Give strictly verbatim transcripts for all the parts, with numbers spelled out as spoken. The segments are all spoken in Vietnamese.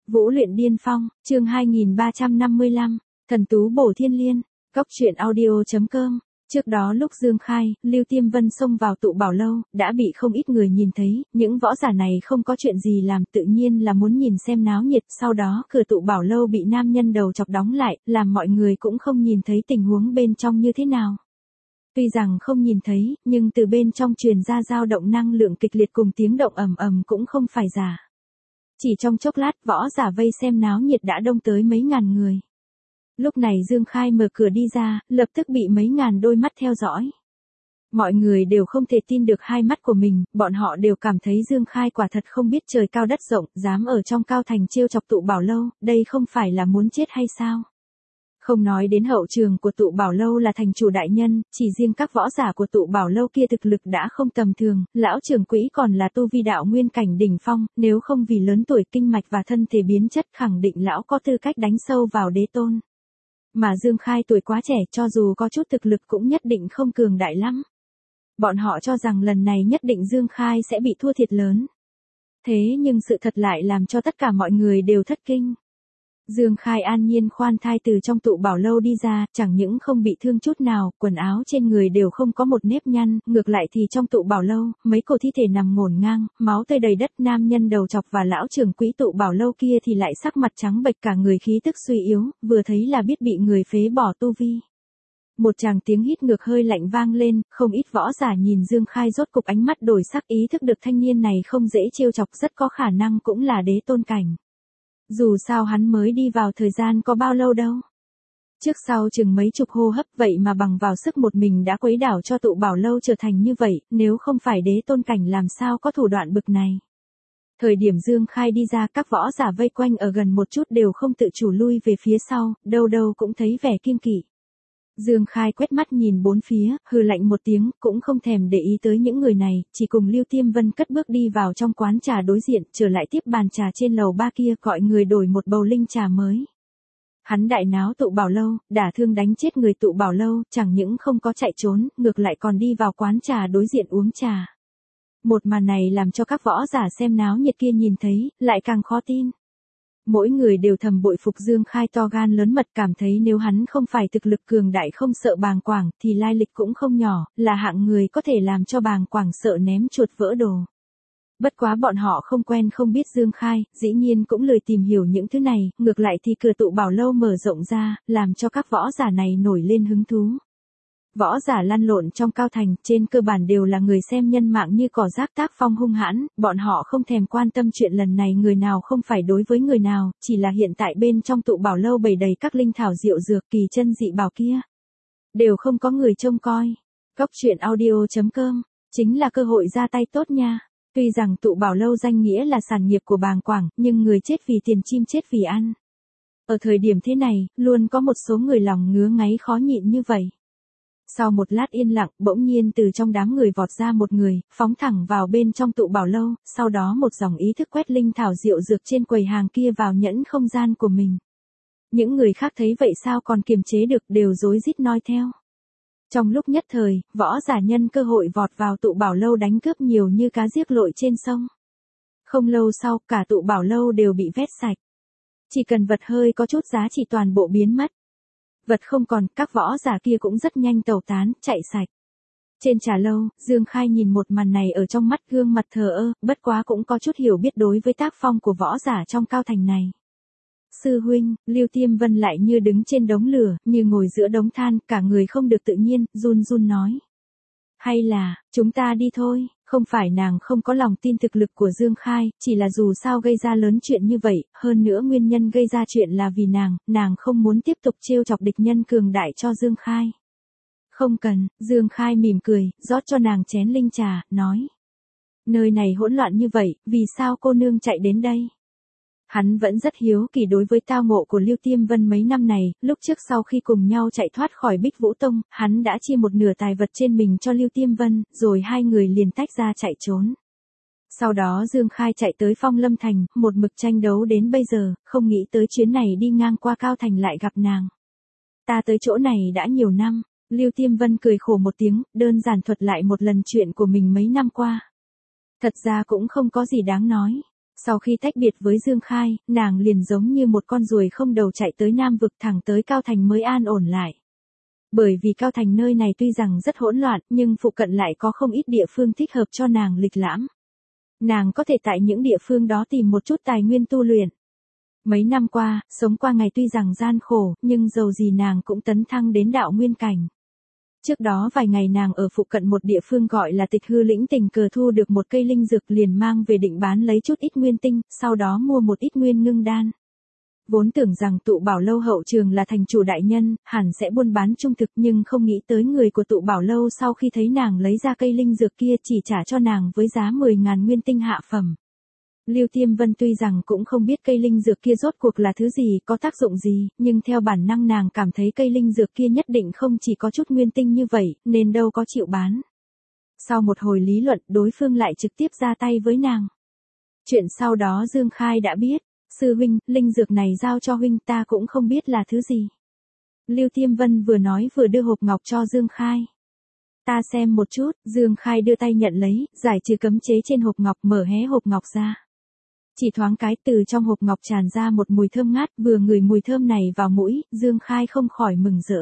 Vũ luyện điên phong, chương hai nghìn ba trăm năm mươi lăm, thần tú bổ thiên liên, cốc truyện audio.com. Trước đó lúc Dương Khai, Lưu Tiêm Vân xông vào tụ bảo lâu, đã bị không ít người nhìn thấy, những võ giả này không có chuyện gì làm, tự nhiên là muốn nhìn xem náo nhiệt, sau đó cửa tụ bảo lâu bị nam nhân đầu chọc đóng lại, làm mọi người cũng không nhìn thấy tình huống bên trong như thế nào. Tuy rằng không nhìn thấy, nhưng từ bên trong truyền ra dao động năng lượng kịch liệt cùng tiếng động ầm ầm cũng không phải giả. Chỉ trong chốc lát võ giả vây xem náo nhiệt đã đông tới mấy ngàn người. Lúc này Dương Khai mở cửa đi ra, lập tức bị mấy ngàn đôi mắt theo dõi. Mọi người đều không thể tin được hai mắt của mình, bọn họ đều cảm thấy Dương Khai quả thật không biết trời cao đất rộng, dám ở trong cao thành trêu chọc tụ bảo lâu, đây không phải là muốn chết hay sao? Không nói đến hậu trường của tụ bảo lâu là thành chủ đại nhân, chỉ riêng các võ giả của tụ bảo lâu kia thực lực đã không tầm thường, lão trưởng quỹ còn là tu vi đạo nguyên cảnh đỉnh phong, nếu không vì lớn tuổi kinh mạch và thân thể biến chất khẳng định lão có tư cách đánh sâu vào đế tôn. Mà Dương Khai tuổi quá trẻ cho dù có chút thực lực cũng nhất định không cường đại lắm. Bọn họ cho rằng lần này nhất định Dương Khai sẽ bị thua thiệt lớn. Thế nhưng sự thật lại làm cho tất cả mọi người đều thất kinh. Dương Khai an nhiên khoan thai từ trong tụ bảo lâu đi ra, chẳng những không bị thương chút nào, quần áo trên người đều không có một nếp nhăn, ngược lại thì trong tụ bảo lâu, mấy cổ thi thể nằm ngổn ngang, máu tươi đầy đất, nam nhân đầu chọc và lão trưởng quỹ tụ bảo lâu kia thì lại sắc mặt trắng bệch, cả người khí tức suy yếu, vừa thấy là biết bị người phế bỏ tu vi. Một tràng tiếng hít ngược hơi lạnh vang lên, không ít võ giả nhìn Dương Khai rốt cục ánh mắt đổi sắc, ý thức được thanh niên này không dễ trêu chọc, rất có khả năng cũng là đế tôn cảnh. Dù sao hắn mới đi vào thời gian có bao lâu đâu. Trước sau chừng mấy chục hô hấp vậy mà bằng vào sức một mình đã quấy đảo cho tụ bảo lâu trở thành như vậy, nếu không phải đế tôn cảnh làm sao có thủ đoạn bực này. Thời điểm Dương Khai đi ra các võ giả vây quanh ở gần một chút đều không tự chủ lui về phía sau, đâu đâu cũng thấy vẻ kiêng kỵ. Dương Khai quét mắt nhìn bốn phía, hừ lạnh một tiếng, cũng không thèm để ý tới những người này, chỉ cùng Lưu Tiêm Vân cất bước đi vào trong quán trà đối diện, trở lại tiếp bàn trà trên lầu ba kia, gọi người đổi một bầu linh trà mới. Hắn đại náo tụ bảo lâu, đả thương đánh chết người tụ bảo lâu, chẳng những không có chạy trốn, ngược lại còn đi vào quán trà đối diện uống trà. Một màn này làm cho các võ giả xem náo nhiệt kia nhìn thấy, lại càng khó tin. Mỗi người đều thầm bội phục Dương Khai to gan lớn mật, cảm thấy nếu hắn không phải thực lực cường đại không sợ bàng quảng thì lai lịch cũng không nhỏ, là hạng người có thể làm cho bàng quảng sợ ném chuột vỡ đồ. Bất quá bọn họ không quen không biết Dương Khai, dĩ nhiên cũng lười tìm hiểu những thứ này, ngược lại thì cửa tụ bảo lâu mở rộng ra, làm cho các võ giả này nổi lên hứng thú. Võ giả lăn lộn trong cao thành, trên cơ bản đều là người xem nhân mạng như cỏ rác tác phong hung hãn, bọn họ không thèm quan tâm chuyện lần này người nào không phải đối với người nào, chỉ là hiện tại bên trong tụ bảo lâu bày đầy các linh thảo diệu dược kỳ chân dị bảo kia. Đều không có người trông coi. Cốc truyện audio.com, chính là cơ hội ra tay tốt nha. Tuy rằng tụ bảo lâu danh nghĩa là sản nghiệp của bàng quảng, nhưng người chết vì tiền chim chết vì ăn. Ở thời điểm thế này, luôn có một số người lòng ngứa ngáy khó nhịn như vậy. Sau một lát yên lặng, bỗng nhiên từ trong đám người vọt ra một người, phóng thẳng vào bên trong tụ bảo lâu, sau đó một dòng ý thức quét linh thảo diệu dược trên quầy hàng kia vào nhẫn không gian của mình. Những người khác thấy vậy sao còn kiềm chế được, đều rối rít noi theo. Trong lúc nhất thời, võ giả nhân cơ hội vọt vào tụ bảo lâu đánh cướp nhiều như cá giết lội trên sông. Không lâu sau, cả tụ bảo lâu đều bị vét sạch. Chỉ cần vật hơi có chút giá trị toàn bộ biến mất. Vật không còn, các võ giả kia cũng rất nhanh tẩu tán, chạy sạch. Trên trà lâu, Dương Khai nhìn một màn này ở trong mắt gương mặt thờ ơ, bất quá cũng có chút hiểu biết đối với tác phong của võ giả trong cao thành này. Sư huynh, Lưu Tiêm Vân lại như đứng trên đống lửa, như ngồi giữa đống than, cả người không được tự nhiên, run run nói. Hay là, chúng ta đi thôi, không phải nàng không có lòng tin thực lực của Dương Khai, chỉ là dù sao gây ra lớn chuyện như vậy, hơn nữa nguyên nhân gây ra chuyện là vì nàng, nàng không muốn tiếp tục trêu chọc địch nhân cường đại cho Dương Khai. Không cần, Dương Khai mỉm cười, rót cho nàng chén linh trà, nói. Nơi này hỗn loạn như vậy, vì sao cô nương chạy đến đây? Hắn vẫn rất hiếu kỳ đối với tao ngộ của Lưu Tiêm Vân mấy năm này, lúc trước sau khi cùng nhau chạy thoát khỏi Bích Vũ Tông, hắn đã chia một nửa tài vật trên mình cho Lưu Tiêm Vân, rồi hai người liền tách ra chạy trốn. Sau đó Dương Khai chạy tới Phong Lâm Thành, một mực tranh đấu đến bây giờ, không nghĩ tới chuyến này đi ngang qua Cao Thành lại gặp nàng. Ta tới chỗ này đã nhiều năm, Lưu Tiêm Vân cười khổ một tiếng, đơn giản thuật lại một lần chuyện của mình mấy năm qua. Thật ra cũng không có gì đáng nói. Sau khi tách biệt với Dương Khai, nàng liền giống như một con ruồi không đầu chạy tới Nam vực thẳng tới Cao Thành mới an ổn lại. Bởi vì Cao Thành nơi này tuy rằng rất hỗn loạn, nhưng phụ cận lại có không ít địa phương thích hợp cho nàng lịch lãm. Nàng có thể tại những địa phương đó tìm một chút tài nguyên tu luyện. Mấy năm qua, sống qua ngày tuy rằng gian khổ, nhưng dầu gì nàng cũng tấn thăng đến đạo nguyên cảnh. Trước đó vài ngày nàng ở phụ cận một địa phương gọi là Tịch Hư Lĩnh tình cờ thu được một cây linh dược liền mang về định bán lấy chút ít nguyên tinh, sau đó mua một ít nguyên ngưng đan. Vốn tưởng rằng tụ bảo lâu hậu trường là thành chủ đại nhân, hẳn sẽ buôn bán trung thực nhưng không nghĩ tới người của tụ bảo lâu sau khi thấy nàng lấy ra cây linh dược kia chỉ trả cho nàng với giá mười ngàn nguyên tinh hạ phẩm. Lưu Tiêm Vân tuy rằng cũng không biết cây linh dược kia rốt cuộc là thứ gì, có tác dụng gì, nhưng theo bản năng nàng cảm thấy cây linh dược kia nhất định không chỉ có chút nguyên tinh như vậy, nên đâu có chịu bán. Sau một hồi lý luận, đối phương lại trực tiếp ra tay với nàng. Chuyện sau đó Dương Khai đã biết, sư huynh, linh dược này giao cho huynh ta cũng không biết là thứ gì. Lưu Tiêm Vân vừa nói vừa đưa hộp ngọc cho Dương Khai. Ta xem một chút, Dương Khai đưa tay nhận lấy, giải trừ cấm chế trên hộp ngọc, mở hé hộp ngọc ra. Chỉ thoáng cái từ trong hộp ngọc tràn ra một mùi thơm ngát, vừa ngửi mùi thơm này vào mũi, Dương Khai không khỏi mừng rỡ.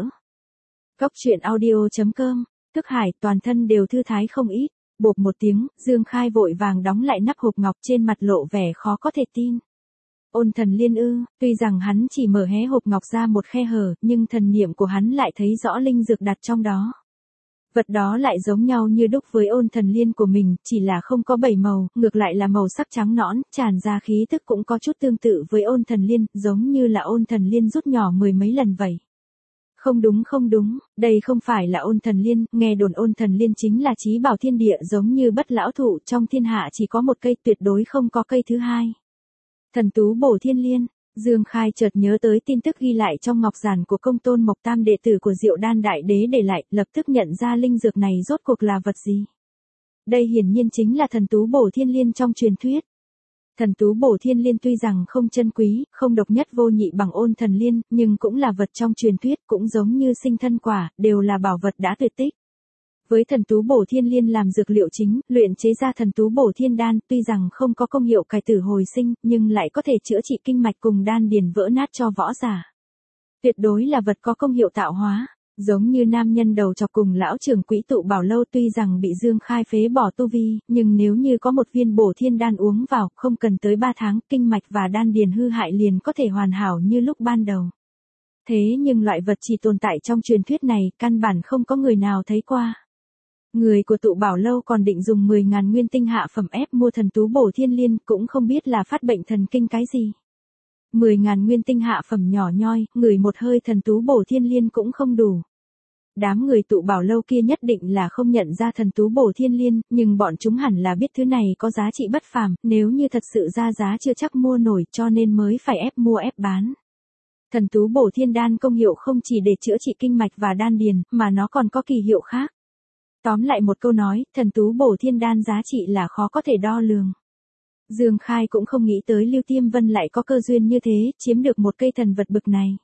Cốc truyện audio chấm com, Thức Hải toàn thân đều thư thái không ít, bộp một tiếng, Dương Khai vội vàng đóng lại nắp hộp ngọc trên mặt lộ vẻ khó có thể tin. Ôn thần liên ư, tuy rằng hắn chỉ mở hé hộp ngọc ra một khe hở, nhưng thần niệm của hắn lại thấy rõ linh dược đặt trong đó. Vật đó lại giống nhau như đúc với ôn thần liên của mình, chỉ là không có bảy màu, ngược lại là màu sắc trắng nõn, tràn ra khí thức cũng có chút tương tự với ôn thần liên, giống như là ôn thần liên rút nhỏ mười mấy lần vậy. Không đúng không đúng, đây không phải là ôn thần liên, nghe đồn ôn thần liên chính là chí bảo thiên địa giống như bất lão thụ, trong thiên hạ chỉ có một cây, tuyệt đối không có cây thứ hai. Thần tú bổ thiên liên. Dương Khai chợt nhớ tới tin tức ghi lại trong ngọc giản của Công Tôn Mộc Tam đệ tử của Diệu Đan Đại Đế để lại, lập tức nhận ra linh dược này rốt cuộc là vật gì. Đây hiển nhiên chính là thần tú bổ thiên liên trong truyền thuyết. Thần tú bổ thiên liên tuy rằng không chân quý, không độc nhất vô nhị bằng ôn thần liên, nhưng cũng là vật trong truyền thuyết, cũng giống như sinh thân quả, đều là bảo vật đã tuyệt tích. Với thần tú bổ thiên liên làm dược liệu chính, luyện chế ra thần tú bổ thiên đan, tuy rằng không có công hiệu cải tử hồi sinh, nhưng lại có thể chữa trị kinh mạch cùng đan điền vỡ nát cho võ giả. Tuyệt đối là vật có công hiệu tạo hóa, giống như nam nhân đầu chọc cùng lão trưởng quỹ tụ bảo lâu tuy rằng bị Dương Khai phế bỏ tu vi, nhưng nếu như có một viên bổ thiên đan uống vào, không cần tới ba tháng, kinh mạch và đan điền hư hại liền có thể hoàn hảo như lúc ban đầu. Thế nhưng loại vật chỉ tồn tại trong truyền thuyết này, căn bản không có người nào thấy qua. Người của tụ bảo lâu còn định dùng mười ngàn nguyên tinh hạ phẩm ép mua thần tú bổ thiên liên, cũng không biết là phát bệnh thần kinh cái gì. mười ngàn nguyên tinh hạ phẩm nhỏ nhoi, ngửi một hơi thần tú bổ thiên liên cũng không đủ. Đám người tụ bảo lâu kia nhất định là không nhận ra thần tú bổ thiên liên, nhưng bọn chúng hẳn là biết thứ này có giá trị bất phàm, nếu như thật sự ra giá chưa chắc mua nổi cho nên mới phải ép mua ép bán. Thần tú bổ thiên đan công hiệu không chỉ để chữa trị kinh mạch và đan điền, mà nó còn có kỳ hiệu khác. Tóm lại một câu nói, thần tú bổ thiên đan giá trị là khó có thể đo lường. Dương Khai cũng không nghĩ tới Lưu Tiêm Vân lại có cơ duyên như thế, chiếm được một cây thần vật bực này.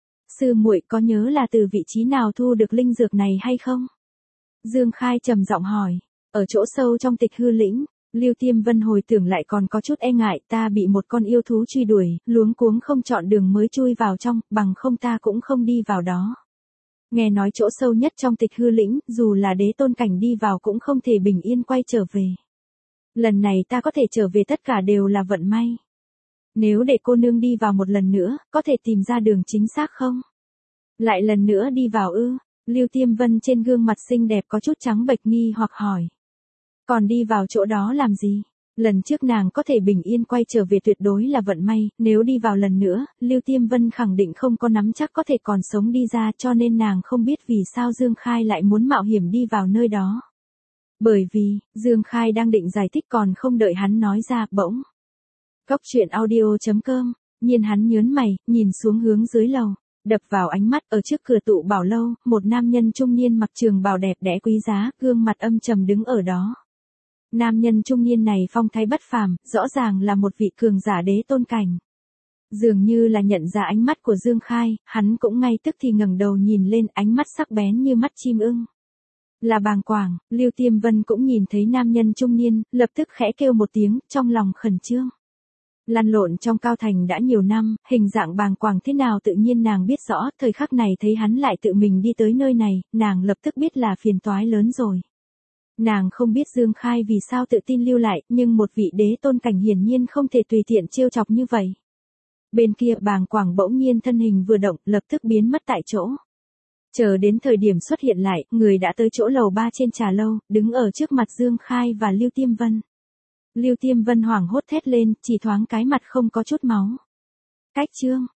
Sư muội có nhớ là từ vị trí nào thu được linh dược này hay không? Dương Khai trầm giọng hỏi. Ở chỗ sâu trong Tịch Hư Lĩnh, Lưu Tiêm Vân hồi tưởng lại còn có chút e ngại, ta bị một con yêu thú truy đuổi, luống cuống không chọn đường mới chui vào trong, bằng không ta cũng không đi vào đó. Nghe nói chỗ sâu nhất trong Tịch Hư Lĩnh, dù là đế tôn cảnh đi vào cũng không thể bình yên quay trở về. Lần này ta có thể trở về tất cả đều là vận may. Nếu để cô nương đi vào một lần nữa, có thể tìm ra đường chính xác không? Lại lần nữa đi vào ư? Lưu Tiêm Vân trên gương mặt xinh đẹp có chút trắng bệch nghi hoặc hỏi. Còn đi vào chỗ đó làm gì? Lần trước nàng có thể bình yên quay trở về tuyệt đối là vận may, nếu đi vào lần nữa, Lưu Tiêm Vân khẳng định không có nắm chắc có thể còn sống đi ra, cho nên nàng không biết vì sao Dương Khai lại muốn mạo hiểm đi vào nơi đó. Bởi vì, Dương Khai đang định giải thích còn không đợi hắn nói ra, bỗng. Cốc truyện audio chấm com, nhiên hắn nhớn mày, nhìn xuống hướng dưới lầu, đập vào ánh mắt ở trước cửa tụ bảo lâu, một nam nhân trung niên mặc trường bào đẹp đẽ quý giá, gương mặt âm trầm đứng ở đó. Nam nhân trung niên này phong thái bất phàm, rõ ràng là một vị cường giả đế tôn cảnh. Dường như là nhận ra ánh mắt của Dương Khai, hắn cũng ngay tức thì ngẩng đầu nhìn lên, ánh mắt sắc bén như mắt chim ưng. Là bàng quảng, Lưu Tiêm Vân cũng nhìn thấy nam nhân trung niên, lập tức khẽ kêu một tiếng, trong lòng khẩn trương. Lăn lộn trong Cao Thành đã nhiều năm, hình dạng bàng quàng thế nào tự nhiên nàng biết rõ, thời khắc này thấy hắn lại tự mình đi tới nơi này, nàng lập tức biết là phiền toái lớn rồi. Nàng không biết Dương Khai vì sao tự tin lưu lại, nhưng một vị đế tôn cảnh hiển nhiên không thể tùy tiện trêu chọc như vậy. Bên kia bàng quàng bỗng nhiên thân hình vừa động, lập tức biến mất tại chỗ. Chờ đến thời điểm xuất hiện lại, người đã tới chỗ lầu ba trên trà lâu, đứng ở trước mặt Dương Khai và Lưu Tiêm Vân. Lưu Tiêm Vân hoảng hốt thét lên, chỉ thoáng cái mặt không có chút máu. Cách trương,